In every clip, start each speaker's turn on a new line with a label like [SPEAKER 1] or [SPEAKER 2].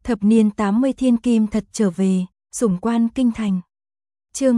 [SPEAKER 1] Thập niên 80 thiên kim thật trở về, sủng quan kinh thành. Chương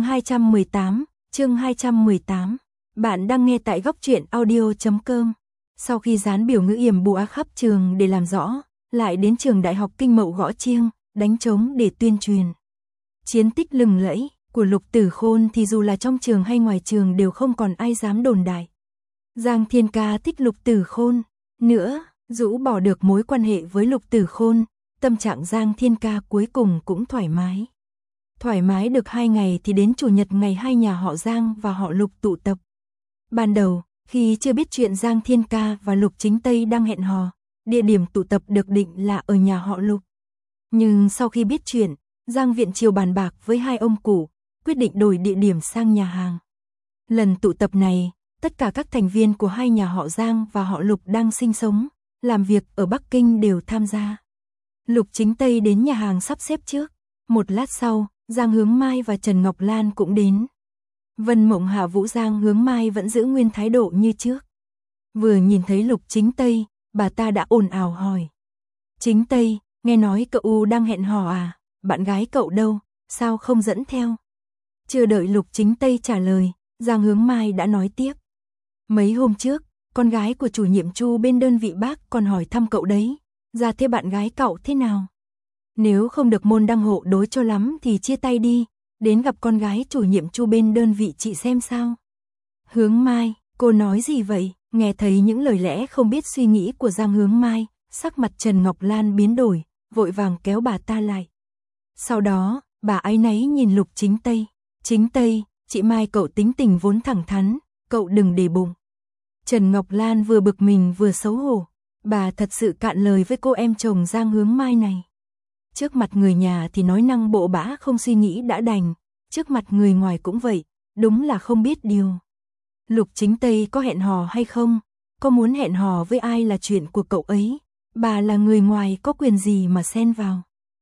[SPEAKER 1] 218. Bạn đang nghe tại góc truyện audio.com. Sau khi dán biểu ngữ yểm bùa khắp trường để làm rõ, lại đến trường đại học Kinh Mậu gõ chiêng, đánh trống để tuyên truyền. Chiến tích lừng lẫy của Lục Tử Khôn thì dù là trong trường hay ngoài trường đều không còn ai dám đồn đại. Giang Thiên Ca thích Lục Tử Khôn nữa, rũ bỏ được mối quan hệ với Lục Tử Khôn, tâm trạng Giang Thiên Ca cuối cùng cũng thoải mái. Thoải mái được 2 ngày thì đến chủ nhật ngày hai nhà họ Giang và họ Lục tụ tập. Ban đầu, khi chưa biết chuyện Giang Thiên Ca và Lục Chính Tây đang hẹn hò, địa điểm tụ tập được định là ở nhà họ Lục. Nhưng sau khi biết chuyện, Giang Viện Triều bàn bạc với hai ông cụ, quyết định đổi địa điểm sang nhà hàng. Lần tụ tập này, tất cả các thành viên của hai nhà họ Giang và họ Lục đang sinh sống, làm việc ở Bắc Kinh đều tham gia. Lục Chính Tây đến nhà hàng sắp xếp trước. Một lát sau, Giang Hướng Mai và Trần Ngọc Lan cũng đến. Vân Mộng Hạ Vũ Giang Hướng Mai vẫn giữ nguyên thái độ như trước. Vừa nhìn thấy Lục Chính Tây, bà ta đã ồn ào hỏi. Chính Tây, nghe nói cậu đang hẹn hò à, bạn gái cậu đâu, sao không dẫn theo? Chưa đợi Lục Chính Tây trả lời, Giang Hướng Mai đã nói tiếp. Mấy hôm trước, con gái của chủ nhiệm Chu bên đơn vị bác còn hỏi thăm cậu đấy, ra thế bạn gái cậu thế nào? Nếu không được môn đăng hộ đối cho lắm thì chia tay đi, đến gặp con gái chủ nhiệm Chu bên đơn vị chị xem sao. Hướng Mai, cô nói gì vậy? Nghe thấy những lời lẽ không biết suy nghĩ của Giang Hướng Mai, sắc mặt Trần Ngọc Lan biến đổi, vội vàng kéo bà ta lại. Sau đó, bà áy náy nhìn Lục Chính Tây. Chính Tây, chị Mai cậu tính tình vốn thẳng thắn, cậu đừng để bụng. Trần Ngọc Lan vừa bực mình vừa xấu hổ, bà thật sự cạn lời với cô em chồng Giang Hướng Mai này. Trước mặt người nhà thì nói năng bộ bã không suy nghĩ đã đành, trước mặt người ngoài cũng vậy, đúng là không biết điều. Lục Chính Tây có hẹn hò hay không, có muốn hẹn hò với ai là chuyện của cậu ấy, bà là người ngoài có quyền gì mà xen vào.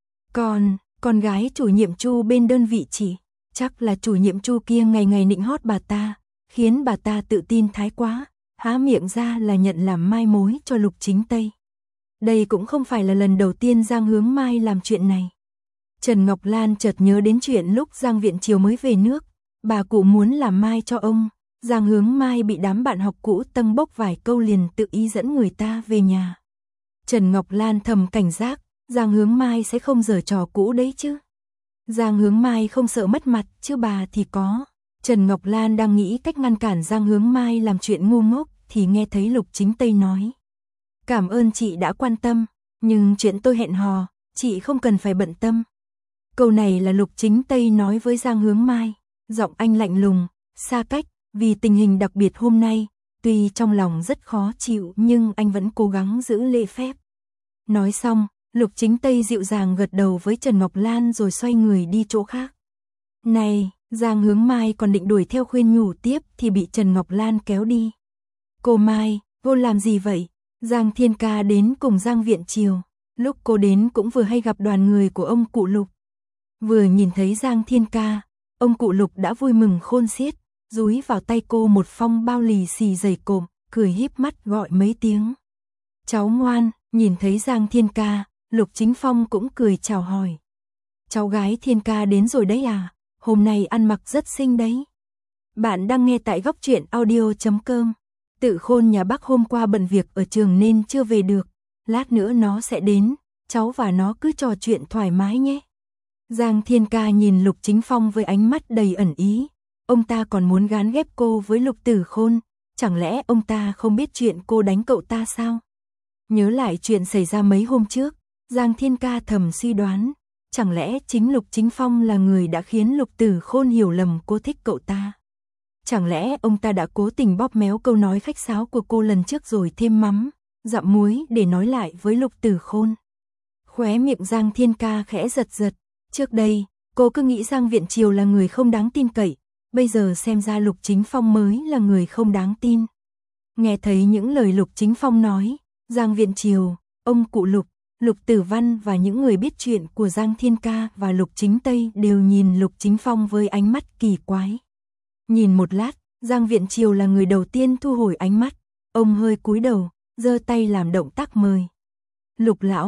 [SPEAKER 1] Còn, con gái chủ nhiệm Chu bên đơn vị chị, chắc là chủ nhiệm Chu kia ngày ngày nịnh hót bà ta, khiến bà ta tự tin thái quá, há miệng ra là nhận làm mai mối cho Lục Chính Tây. Đây cũng không phải là lần đầu tiên Giang Hướng Mai làm chuyện này. Trần Ngọc Lan chợt nhớ đến chuyện lúc Giang Viện Triều mới về nước, bà cụ muốn làm mai cho ông, Giang Hướng Mai bị đám bạn học cũ tâng bốc vài câu liền tự ý dẫn người ta về nhà. Trần Ngọc Lan thầm cảnh giác, Giang Hướng Mai sẽ không giở trò cũ đấy chứ. Giang Hướng Mai không sợ mất mặt, chứ bà thì có. Trần Ngọc Lan đang nghĩ cách ngăn cản Giang Hướng Mai làm chuyện ngu ngốc thì nghe thấy Lục Chính Tây nói. Cảm ơn chị đã quan tâm, nhưng chuyện tôi hẹn hò, chị không cần phải bận tâm. Câu này là Lục Chính Tây nói với Giang Hướng Mai, giọng anh lạnh lùng, xa cách, vì tình hình đặc biệt hôm nay, tuy trong lòng rất khó chịu nhưng anh vẫn cố gắng giữ lễ phép. Nói xong, Lục Chính Tây dịu dàng gật đầu với Trần Ngọc Lan rồi xoay người đi chỗ khác. Này, Giang Hướng Mai còn định đuổi theo khuyên nhủ tiếp thì bị Trần Ngọc Lan kéo đi. Cô Mai, cô làm gì vậy? Giang Thiên Ca đến cùng Giang Viện Triều, lúc cô đến cũng vừa hay gặp đoàn người của ông cụ Lục. Vừa nhìn thấy Giang Thiên Ca, ông cụ Lục đã vui mừng khôn xiết, dúi vào tay cô một phong bao lì xì dày cộm, cười híp mắt gọi mấy tiếng. Cháu ngoan, nhìn thấy Giang Thiên Ca, Lục Chính Phong cũng cười chào hỏi. Cháu gái Thiên Ca đến rồi đấy à, hôm nay ăn mặc rất xinh đấy. Bạn đang nghe tại góc truyện audio.com. Tự Khôn nhà bác hôm qua bận việc ở trường nên chưa về được, lát nữa nó sẽ đến, cháu và nó cứ trò chuyện thoải mái nhé. Giang Thiên Ca nhìn Lục Chính Phong với ánh mắt đầy ẩn ý, ông ta còn muốn gán ghép cô với Lục Tử Khôn, chẳng lẽ ông ta không biết chuyện cô đánh cậu ta sao? Nhớ lại chuyện xảy ra mấy hôm trước, Giang Thiên Ca thầm suy đoán, chẳng lẽ chính Lục Chính Phong là người đã khiến Lục Tử Khôn hiểu lầm cô thích cậu ta? Chẳng lẽ ông ta đã cố tình bóp méo câu nói khách sáo của cô lần trước rồi thêm mắm, dặm muối để nói lại với Lục Tử Khôn? Khóe miệng Giang Thiên Ca khẽ giật giật, trước đây, cô cứ nghĩ Giang Viện Triều là người không đáng tin cậy, bây giờ xem ra Lục Chính Phong mới là người không đáng tin. Nghe thấy những lời Lục Chính Phong nói, Giang Viện Triều, ông cụ Lục, Lục Tử Văn và những người biết chuyện của Giang Thiên Ca và Lục Chính Tây đều nhìn Lục Chính Phong với ánh mắt kỳ quái. Nhìn một lát, Giang Viện Triều là người đầu tiên thu hồi ánh mắt, ông hơi cúi đầu, giơ tay làm động tác mời. Lục lão,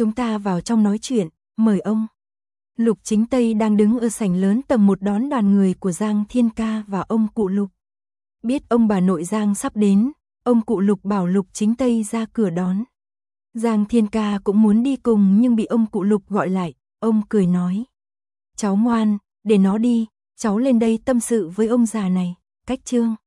[SPEAKER 1] Chúng ta vào trong nói chuyện, mời ông. Lục Chính Tây đang đứng ở sảnh lớn tầng 1 đón đoàn người của Giang Thiên Ca và ông cụ Lục. Biết ông bà nội Giang sắp đến, ông cụ Lục bảo Lục Chính Tây ra cửa đón. Giang Thiên Ca cũng muốn đi cùng nhưng bị ông cụ Lục gọi lại, ông cười nói. Cháu ngoan, để nó đi, cháu lên đây tâm sự với ông già này, cách chương.